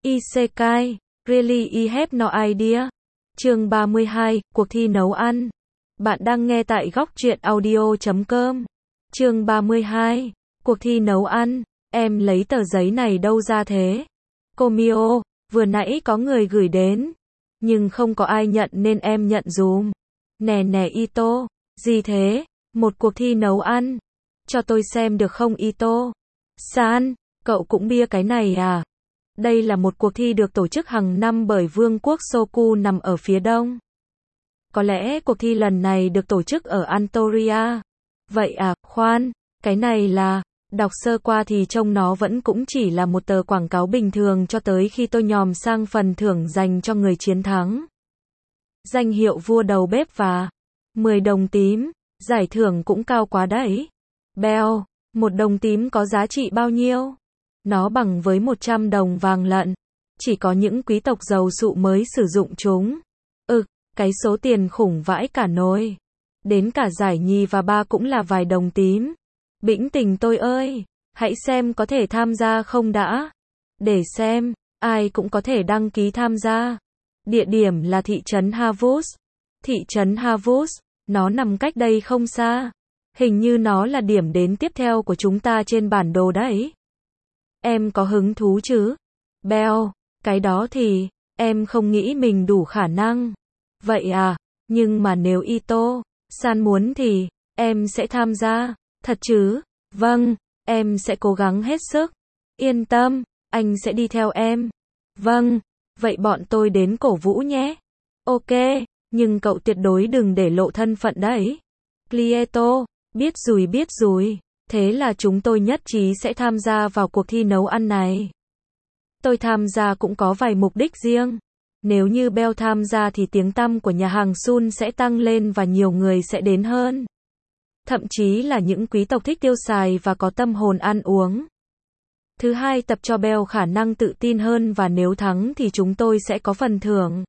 Isekai, really I have no idea. Chương 32, cuộc thi nấu ăn. Bạn đang nghe tại góc truyện audio.com. Chương 32, cuộc thi nấu ăn. Em lấy tờ giấy này đâu ra thế? Komio, vừa nãy có người gửi đến, nhưng không có ai nhận nên em nhận dùm. Nè nè Ito, gì thế? Một cuộc thi nấu ăn. Cho tôi xem được không Ito? San, cậu cũng bia cái này à? Đây là một cuộc thi được tổ chức hàng năm bởi Vương quốc Soku nằm ở phía đông. Có lẽ cuộc thi lần này được tổ chức ở Antoria. Vậy à, khoan, cái này là... Đọc sơ qua thì trông nó vẫn cũng chỉ là một tờ quảng cáo bình thường cho tới khi tôi nhòm sang phần thưởng dành cho người chiến thắng. Danh hiệu vua đầu bếp và 10 đồng tím, giải thưởng cũng cao quá đấy. Bell, 1 đồng tím có giá trị bao nhiêu? Nó bằng với 100 đồng vàng lận. Chỉ có những quý tộc giàu sụ mới sử dụng chúng. Cái số tiền khủng vãi cả nồi. Đến cả giải nhì và ba cũng là vài đồng tím. Bĩnh tình tôi ơi, hãy xem có thể tham gia không đã. Để xem, ai cũng có thể đăng ký tham gia. Địa điểm là thị trấn Havus. Thị trấn Havus, nó nằm cách đây không xa. Hình như nó là điểm đến tiếp theo của chúng ta trên bản đồ đấy. Em có hứng thú chứ? Bell, cái đó thì, em không nghĩ mình đủ khả năng. Vậy à, nhưng mà nếu Ito San muốn thì, em sẽ tham gia. Thật chứ? Vâng, em sẽ cố gắng hết sức. Yên tâm, anh sẽ đi theo em. Vâng, vậy bọn tôi đến cổ vũ nhé. Ok, nhưng cậu tuyệt đối đừng để lộ thân phận đấy. Clieto, biết rồi. Thế là chúng tôi nhất trí sẽ tham gia vào cuộc thi nấu ăn này. Tôi tham gia cũng có vài mục đích riêng. Nếu như Bell tham gia thì tiếng tăm của nhà hàng Sun sẽ tăng lên và nhiều người sẽ đến hơn. Thậm chí là những quý tộc thích tiêu xài và có tâm hồn ăn uống. Thứ hai, tập cho Bell khả năng tự tin hơn và nếu thắng thì chúng tôi sẽ có phần thưởng.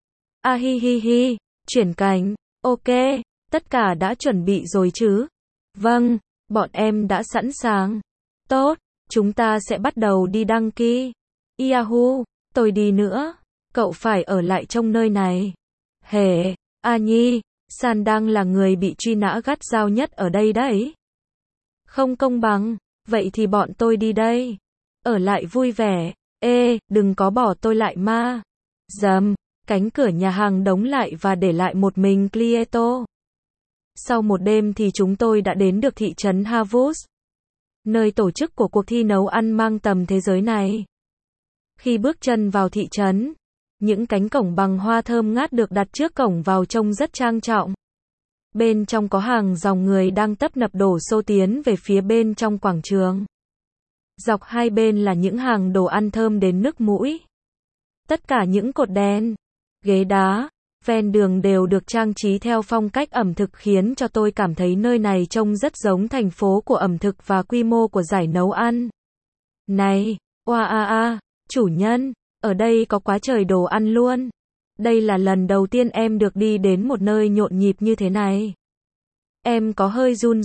Hi, chuyển cảnh. Ok, tất cả đã chuẩn bị rồi chứ? Vâng, bọn em đã sẵn sàng. Tốt, chúng ta sẽ bắt đầu đi đăng ký. Yahoo, tôi đi nữa. Cậu phải ở lại trong nơi này. Hề, Nhi, San đang là người bị truy nã gắt gao nhất ở đây đấy. Không công bằng, vậy thì bọn tôi đi đây. Ở lại vui vẻ. Đừng có bỏ tôi lại ma. Dầm, cánh cửa nhà hàng đóng lại và để lại một mình Clieto. Sau một đêm thì chúng tôi đã đến được thị trấn Havus, nơi tổ chức của cuộc thi nấu ăn mang tầm thế giới này. Khi bước chân vào thị trấn, những cánh cổng bằng hoa thơm ngát được đặt trước cổng vào trông rất trang trọng. Bên trong có hàng dòng người đang tấp nập đổ xô tiến về phía bên trong quảng trường. Dọc hai bên là những hàng đồ ăn thơm đến nức mũi. Tất cả những cột đèn, ghế đá, ven đường đều được trang trí theo phong cách ẩm thực khiến cho tôi cảm thấy nơi này trông rất giống thành phố của ẩm thực và quy mô của giải nấu ăn. Này, chủ nhân, ở đây có quá trời đồ ăn luôn. Đây là lần đầu tiên em được đi đến một nơi nhộn nhịp như thế này. Em có hơi run.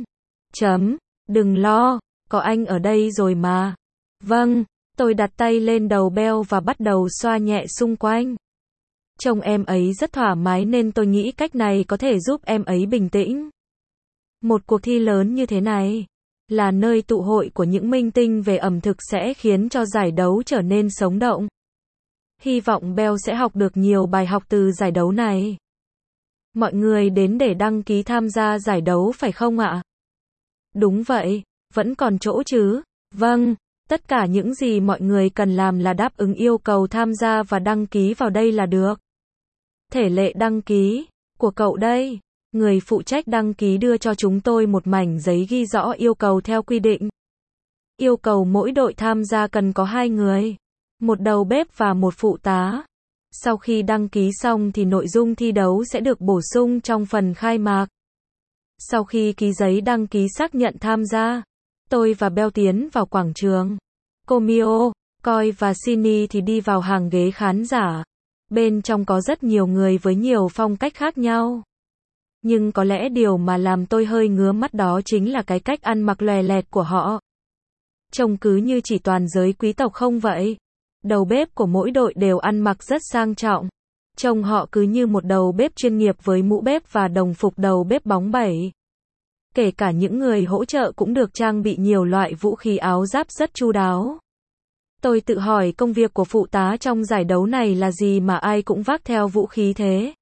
Đừng lo, có anh ở đây rồi mà. Vâng, tôi đặt tay lên đầu Bell và bắt đầu xoa nhẹ xung quanh. Trông em ấy rất thoải mái nên tôi nghĩ cách này có thể giúp em ấy bình tĩnh. Một cuộc thi lớn như thế này là nơi tụ hội của những minh tinh về ẩm thực sẽ khiến cho giải đấu trở nên sống động. Hy vọng Bell sẽ học được nhiều bài học từ giải đấu này. Mọi người đến để đăng ký tham gia giải đấu phải không ạ? Đúng vậy, vẫn còn chỗ chứ? Vâng, tất cả những gì mọi người cần làm là đáp ứng yêu cầu tham gia và đăng ký vào đây là được. Thể lệ đăng ký của cậu đây. Người phụ trách đăng ký đưa cho chúng tôi một mảnh giấy ghi rõ yêu cầu theo quy định. Yêu cầu mỗi đội tham gia cần có 2 người, một đầu bếp và một phụ tá. Sau khi đăng ký xong thì nội dung thi đấu sẽ được bổ sung trong phần khai mạc. Sau khi ký giấy đăng ký xác nhận tham gia, tôi và Bell tiến vào quảng trường. Komio, Koi và Shinny thì đi vào hàng ghế khán giả. Bên trong có rất nhiều người với nhiều phong cách khác nhau. Nhưng có lẽ điều mà làm tôi hơi ngứa mắt đó chính là cái cách ăn mặc lòe loẹt của họ. Trông cứ như chỉ toàn giới quý tộc không vậy. Đầu bếp của mỗi đội đều ăn mặc rất sang trọng. Trông họ cứ như một đầu bếp chuyên nghiệp với mũ bếp và đồng phục đầu bếp bóng bẩy. Kể cả những người hỗ trợ cũng được trang bị nhiều loại vũ khí áo giáp rất chu đáo. Tôi tự hỏi công việc của phụ tá trong giải đấu này là gì mà ai cũng vác theo vũ khí thế.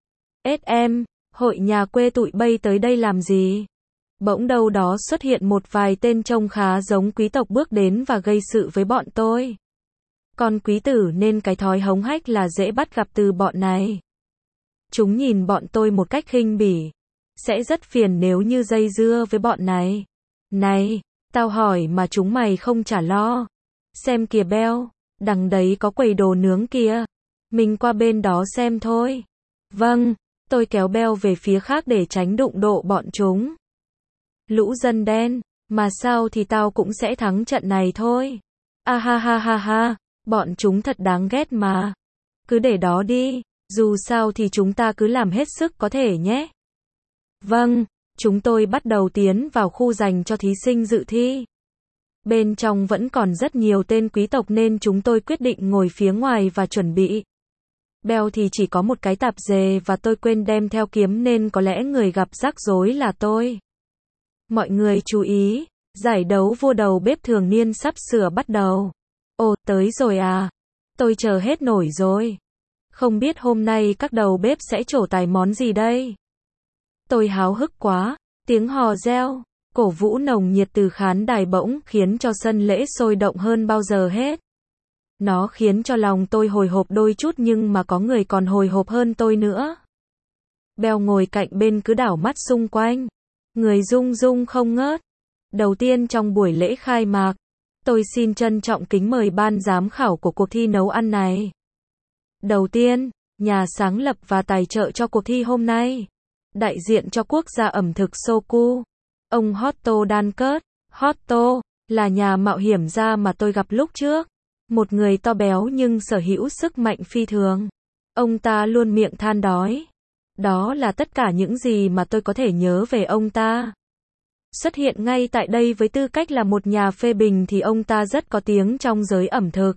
SM, hội nhà quê tụi bay tới đây làm gì? Bỗng đâu đó xuất hiện một vài tên trông khá giống quý tộc bước đến và gây sự với bọn tôi. Con quý tử nên cái thói hống hách là dễ bắt gặp từ bọn này. Chúng nhìn bọn tôi một cách khinh bỉ. Sẽ rất phiền nếu như dây dưa với bọn này. Này, tao hỏi mà chúng mày không trả lo. Xem kìa Bell, đằng đấy có quầy đồ nướng kìa. Mình qua bên đó xem thôi. Vâng, tôi kéo Bell về phía khác để tránh đụng độ bọn chúng. Lũ dân đen, mà sao thì tao cũng sẽ thắng trận này thôi. A ha ha ha ha, bọn chúng thật đáng ghét mà. Cứ để đó đi, dù sao thì chúng ta cứ làm hết sức có thể nhé. Vâng, chúng tôi bắt đầu tiến vào khu dành cho thí sinh dự thi. Bên trong vẫn còn rất nhiều tên quý tộc nên chúng tôi quyết định ngồi phía ngoài và chuẩn bị. Bell thì chỉ có một cái tạp dề và tôi quên đem theo kiếm nên có lẽ người gặp rắc rối là tôi. Mọi người chú ý, giải đấu vua đầu bếp thường niên sắp sửa bắt đầu. Ồ, tới rồi à? Tôi chờ hết nổi rồi. Không biết hôm nay các đầu bếp sẽ trổ tài món gì đây? Tôi háo hức quá, tiếng hò reo, cổ vũ nồng nhiệt từ khán đài bỗng khiến cho sân lễ sôi động hơn bao giờ hết. Nó khiến cho lòng tôi hồi hộp đôi chút nhưng mà có người còn hồi hộp hơn tôi nữa. Bell ngồi cạnh bên cứ đảo mắt xung quanh. Người rung rung không ngớt. Đầu tiên trong buổi lễ khai mạc, tôi xin trân trọng kính mời ban giám khảo của cuộc thi nấu ăn này. Đầu tiên, nhà sáng lập và tài trợ cho cuộc thi hôm nay. Đại diện cho quốc gia ẩm thực Soku. Ông Otto Dankert. Otto là nhà mạo hiểm gia mà tôi gặp lúc trước. Một người to béo nhưng sở hữu sức mạnh phi thường. Ông ta luôn miệng than đói. Đó là tất cả những gì mà tôi có thể nhớ về ông ta. Xuất hiện ngay tại đây với tư cách là một nhà phê bình thì ông ta rất có tiếng trong giới ẩm thực.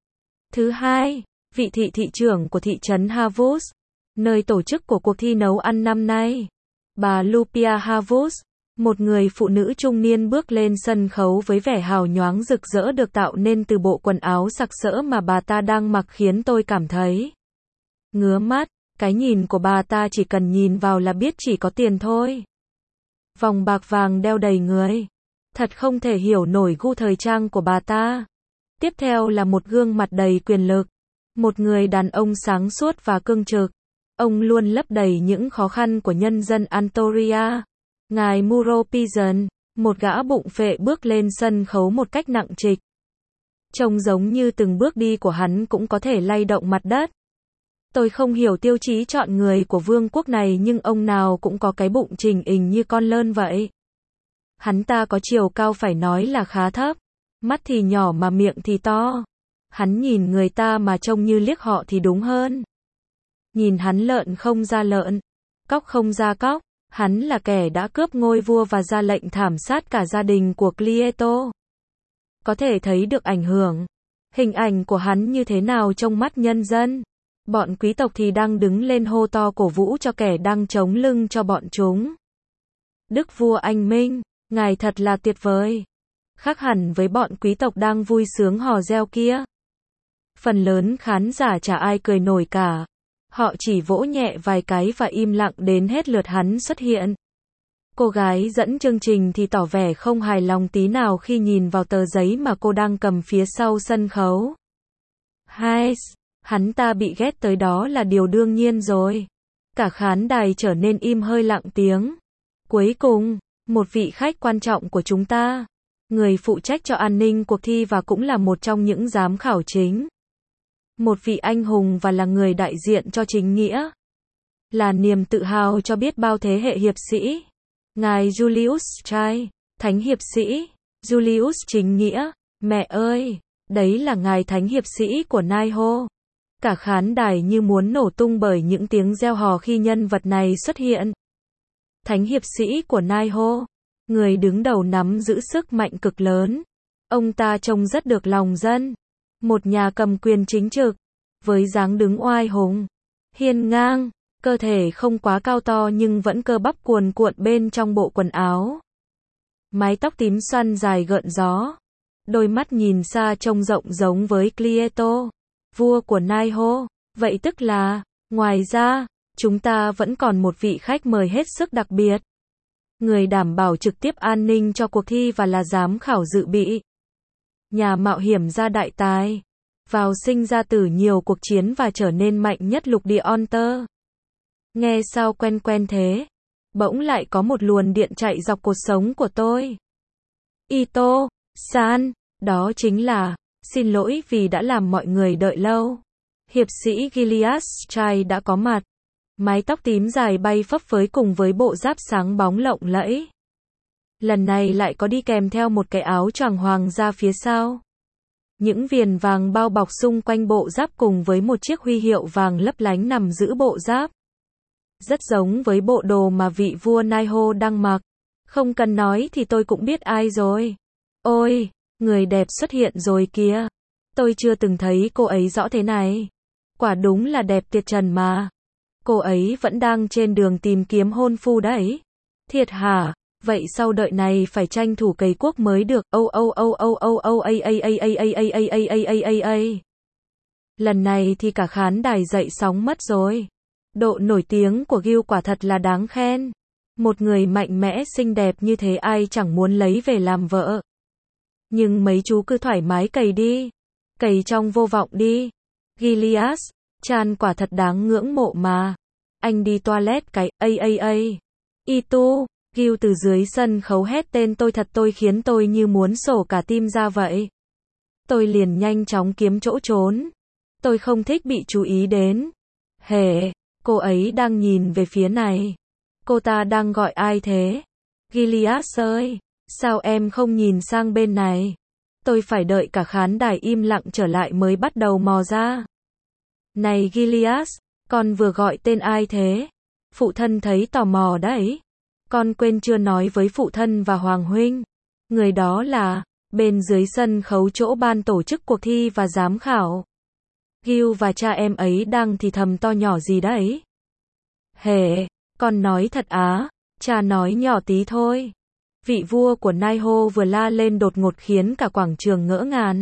Thứ hai, vị thị trưởng của thị trấn Havus, nơi tổ chức của cuộc thi nấu ăn năm nay. Bà Lupia Havus, một người phụ nữ trung niên bước lên sân khấu với vẻ hào nhoáng rực rỡ được tạo nên từ bộ quần áo sặc sỡ mà bà ta đang mặc khiến tôi cảm thấy ngứa mắt. Cái nhìn của bà ta chỉ cần nhìn vào là biết chỉ có tiền thôi. Vòng bạc vàng đeo đầy người. Thật không thể hiểu nổi gu thời trang của bà ta. Tiếp theo là một gương mặt đầy quyền lực. Một người đàn ông sáng suốt và cương trực. Ông luôn lấp đầy những khó khăn của nhân dân Antoria. Ngài Muro Pigeon, một gã bụng phệ bước lên sân khấu một cách nặng trịch. Trông giống như từng bước đi của hắn cũng có thể lay động mặt đất. Tôi không hiểu tiêu chí chọn người của vương quốc này nhưng ông nào cũng có cái bụng chỉnh ình như con lợn vậy. Hắn ta có chiều cao phải nói là khá thấp. Mắt thì nhỏ mà miệng thì to. Hắn nhìn người ta mà trông như liếc họ thì đúng hơn. Nhìn hắn lợn không ra lợn, cóc không ra cóc. Hắn là kẻ đã cướp ngôi vua và ra lệnh thảm sát cả gia đình của Clieto. Có thể thấy được ảnh hưởng. Hình ảnh của hắn như thế nào trong mắt nhân dân. Bọn quý tộc thì đang đứng lên hô to cổ vũ cho kẻ đang chống lưng cho bọn chúng. Đức vua anh Minh, ngài thật là tuyệt vời. Khác hẳn với bọn quý tộc đang vui sướng hò reo kia. Phần lớn khán giả chả ai cười nổi cả. Họ chỉ vỗ nhẹ vài cái và im lặng đến hết lượt hắn xuất hiện. Cô gái dẫn chương trình thì tỏ vẻ không hài lòng tí nào khi nhìn vào tờ giấy mà cô đang cầm phía sau sân khấu. Hay, hắn ta bị ghét tới đó là điều đương nhiên rồi. Cả khán đài trở nên im hơi lặng tiếng. Cuối cùng, một vị khách quan trọng của chúng ta, người phụ trách cho an ninh cuộc thi và cũng là một trong những giám khảo chính. Một vị anh hùng và là người đại diện cho chính nghĩa. Là niềm tự hào cho biết bao thế hệ hiệp sĩ. Ngài Julius Trai, thánh hiệp sĩ. Julius chính nghĩa. Mẹ ơi, đấy là ngài thánh hiệp sĩ của Naiho. Cả khán đài như muốn nổ tung bởi những tiếng reo hò khi nhân vật này xuất hiện. Thánh hiệp sĩ của Naiho, người đứng đầu nắm giữ sức mạnh cực lớn. Ông ta trông rất được lòng dân. Một nhà cầm quyền chính trực, với dáng đứng oai hùng, hiên ngang, cơ thể không quá cao to nhưng vẫn cơ bắp cuồn cuộn bên trong bộ quần áo. Mái tóc tím xoăn dài gợn gió, đôi mắt nhìn xa trông rộng giống với Cleito, vua của Naiho. Vậy tức là, ngoài ra, chúng ta vẫn còn một vị khách mời hết sức đặc biệt. Người đảm bảo trực tiếp an ninh cho cuộc thi và là giám khảo dự bị. Nhà mạo hiểm gia đại tài, vào sinh ra tử nhiều cuộc chiến và trở nên mạnh nhất lục địa Onter. Nghe sao quen quen thế? Bỗng lại có một luồng điện chạy dọc cuộc sống của tôi. Ito-san, đó chính là, xin lỗi vì đã làm mọi người đợi lâu. Hiệp sĩ Gilead Strife đã có mặt. Mái tóc tím dài bay phấp phới cùng với bộ giáp sáng bóng lộng lẫy. Lần này lại có đi kèm theo một cái áo choàng hoàng gia phía sau. Những viền vàng bao bọc xung quanh bộ giáp cùng với một chiếc huy hiệu vàng lấp lánh nằm giữa bộ giáp. Rất giống với bộ đồ mà vị vua Naiho đang mặc. Không cần nói thì tôi cũng biết ai rồi. Ôi, người đẹp xuất hiện rồi kìa. Tôi chưa từng thấy cô ấy rõ thế này. Quả đúng là đẹp tuyệt trần mà. Cô ấy vẫn đang trên đường tìm kiếm hôn phu đấy. Thiệt hả? Vậy sau đợi này phải tranh thủ cày cuốc mới được. Lần này thì cả khán đài dậy sóng mất rồi. Độ nổi tiếng của Gil quả thật là đáng khen. Một người mạnh mẽ xinh đẹp như thế ai chẳng muốn lấy về làm vợ. Nhưng mấy chú cứ thoải mái cày đi. Cày trong vô vọng đi. Gilead, Chan quả thật đáng ngưỡng mộ mà. Anh đi toilet cái, Itu, Gil từ dưới sân khấu hét tên tôi thật tôi khiến tôi như muốn sổ cả tim ra vậy. Tôi liền nhanh chóng kiếm chỗ trốn. Tôi không thích bị chú ý đến. Hề, cô ấy đang nhìn về phía này. Cô ta đang gọi ai thế? Gilead ơi, sao em không nhìn sang bên này? Tôi phải đợi cả khán đài im lặng trở lại mới bắt đầu mò ra. Này Gilead, con vừa gọi tên ai thế? Phụ thân thấy tò mò đấy. Con quên chưa nói với phụ thân và Hoàng huynh. Người đó là, bên dưới sân khấu chỗ ban tổ chức cuộc thi và giám khảo. Gil và cha em ấy đang thì thầm to nhỏ gì đấy? Hề, con nói thật á? Cha nói nhỏ tí thôi. Vị vua của Naiho vừa la lên đột ngột khiến cả quảng trường ngỡ ngàng.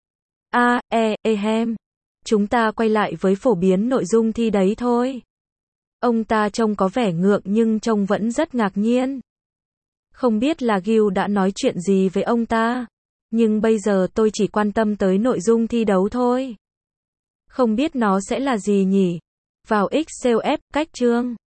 Chúng ta quay lại với phổ biến nội dung thi đấy thôi. Ông ta trông có vẻ ngượng nhưng trông vẫn rất ngạc nhiên. Không biết là Gil đã nói chuyện gì với ông ta. Nhưng bây giờ tôi chỉ quan tâm tới nội dung thi đấu thôi. Không biết nó sẽ là gì nhỉ? Vào Excel cách chương.